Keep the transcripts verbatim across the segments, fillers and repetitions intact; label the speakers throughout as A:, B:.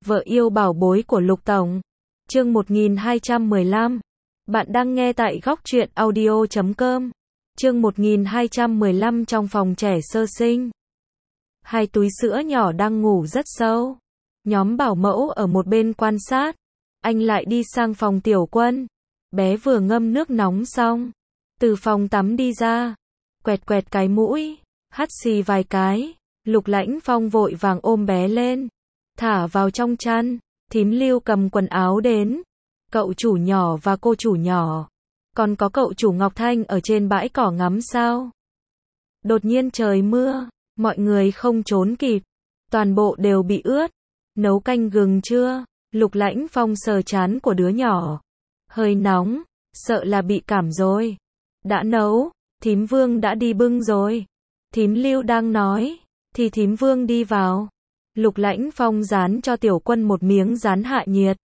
A: Vợ yêu bảo bối của Lục Tổng. Chương một nghìn hai trăm mười lăm. Bạn đang nghe tại góc truyện audio chấm com. Chương một nghìn hai trăm mười lăm trong phòng trẻ sơ sinh. Hai túi sữa nhỏ đang ngủ rất sâu. Nhóm bảo mẫu ở một bên quan sát. Anh lại đi sang phòng Tiểu Quân. Bé vừa ngâm nước nóng xong. Từ phòng tắm đi ra. Quẹt quẹt cái mũi. Hắt xì vài cái. Lục Lãnh Phong vội vàng ôm bé lên. Thả vào trong chăn. Thím Lưu cầm quần áo đến. Cậu chủ nhỏ và cô chủ nhỏ. Còn có cậu chủ Ngọc Thanh ở trên bãi cỏ ngắm sao. Đột nhiên trời mưa. Mọi người không trốn kịp. Toàn bộ đều bị ướt. Nấu canh gừng chưa? Lục Lãnh Phong sờ trán của đứa nhỏ. Hơi nóng. Sợ là bị cảm rồi. Đã nấu. Thím Vương đã đi bưng rồi. Thím Lưu đang nói. Thì thím Vương đi vào. Lục Lãnh Phong dán cho Tiểu Quân một miếng dán hạ nhiệt.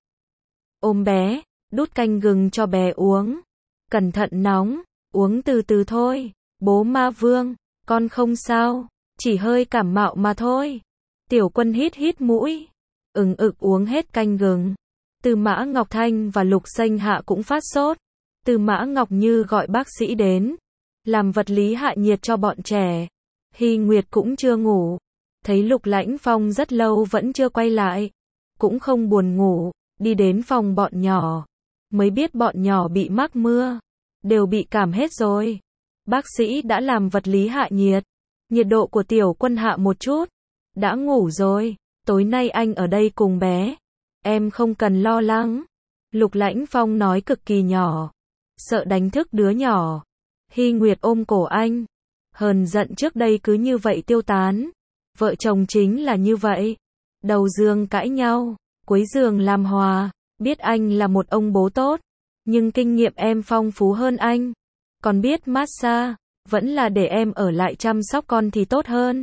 A: Ôm bé, đút canh gừng cho bé uống. Cẩn thận nóng, uống từ từ thôi. Bố Ma Vương, con không sao, chỉ hơi cảm mạo mà thôi. Tiểu Quân hít hít mũi, ừng ực uống hết canh gừng. Tư Mã Ngọc Thanh và Lục Xanh Hạ cũng phát sốt. Tư Mã Ngọc Như gọi bác sĩ đến, làm vật lý hạ nhiệt cho bọn trẻ. Hy Nguyệt cũng chưa ngủ. Thấy Lục Lãnh Phong rất lâu vẫn chưa quay lại. Cũng không buồn ngủ, đi đến phòng bọn nhỏ. Mới biết bọn nhỏ bị mắc mưa. Đều bị cảm hết rồi. Bác sĩ đã làm vật lý hạ nhiệt. Nhiệt độ của Tiểu Quân hạ một chút. Đã ngủ rồi, tối nay anh ở đây cùng bé. Em không cần lo lắng. Lục Lãnh Phong nói cực kỳ nhỏ. Sợ đánh thức đứa nhỏ. Hy Nguyệt ôm cổ anh. Hờn giận trước đây cứ như vậy tiêu tán. Vợ chồng chính là như vậy. Đầu giường cãi nhau, cuối giường làm hòa. Biết anh là một ông bố tốt, nhưng kinh nghiệm em phong phú hơn anh. Còn biết massage, vẫn là để em ở lại chăm sóc con thì tốt hơn.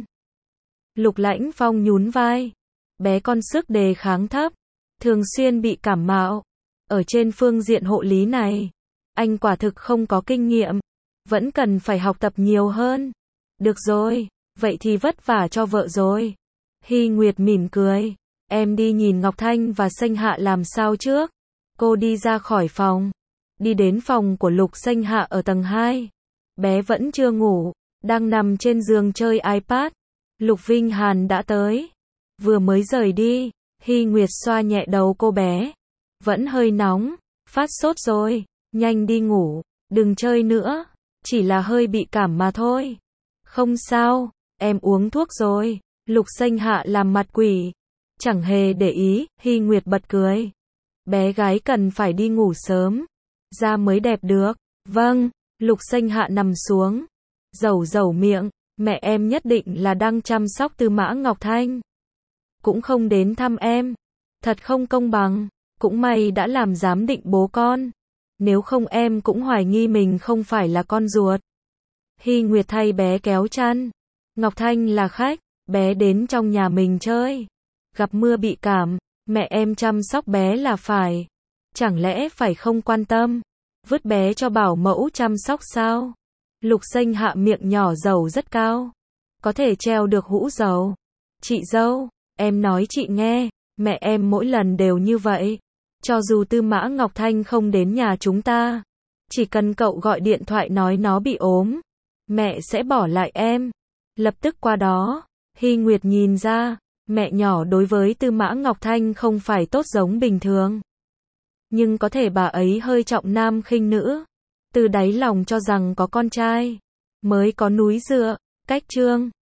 A: Lục Lãnh Phong nhún vai. Bé con sức đề kháng thấp, thường xuyên bị cảm mạo. Ở trên phương diện hộ lý này, anh quả thực không có kinh nghiệm. Vẫn cần phải học tập nhiều hơn. Được rồi. Vậy thì vất vả cho vợ rồi. Hy Nguyệt mỉm cười. Em đi nhìn Ngọc Thanh và Xanh Hạ làm sao trước. Cô đi ra khỏi phòng. Đi đến phòng của Lục Xanh Hạ ở tầng hai. Bé vẫn chưa ngủ. Đang nằm trên giường chơi iPad. Lục Vinh Hàn đã tới. Vừa mới rời đi. Hy Nguyệt xoa nhẹ đầu cô bé. Vẫn hơi nóng. Phát sốt rồi. Nhanh đi ngủ. Đừng chơi nữa. Chỉ là hơi bị cảm mà thôi. Không sao. Em uống thuốc rồi. Lục Xanh Hạ làm mặt quỷ. Chẳng hề để ý. Hy Nguyệt bật cười. Bé gái cần phải đi ngủ sớm. Da mới đẹp được. Vâng. Lục Xanh Hạ nằm xuống. Dẩu dẩu miệng. Mẹ em nhất định là đang chăm sóc Tư Mã Ngọc Thanh. Cũng không đến thăm em. Thật không công bằng. Cũng may đã làm giám định bố con. Nếu không em cũng hoài nghi mình không phải là con ruột. Hy Nguyệt thay bé kéo chăn. Ngọc Thanh là khách, bé đến trong nhà mình chơi. Gặp mưa bị cảm, mẹ em chăm sóc bé là phải. Chẳng lẽ phải không quan tâm? Vứt bé cho bảo mẫu chăm sóc sao? Lục Xanh Hạ miệng nhỏ dầu rất cao. Có thể treo được hũ dầu. Chị dâu, em nói chị nghe, mẹ em mỗi lần đều như vậy. Cho dù Tư Mã Ngọc Thanh không đến nhà chúng ta. Chỉ cần cậu gọi điện thoại nói nó bị ốm. Mẹ sẽ bỏ lại em. Lập tức qua đó, Hy Nguyệt nhìn ra, mẹ nhỏ đối với Tư Mã Ngọc Thanh không phải tốt giống bình thường. Nhưng có thể bà ấy hơi trọng nam khinh nữ. Từ đáy lòng cho rằng có con trai, mới có núi dựa, cách chương.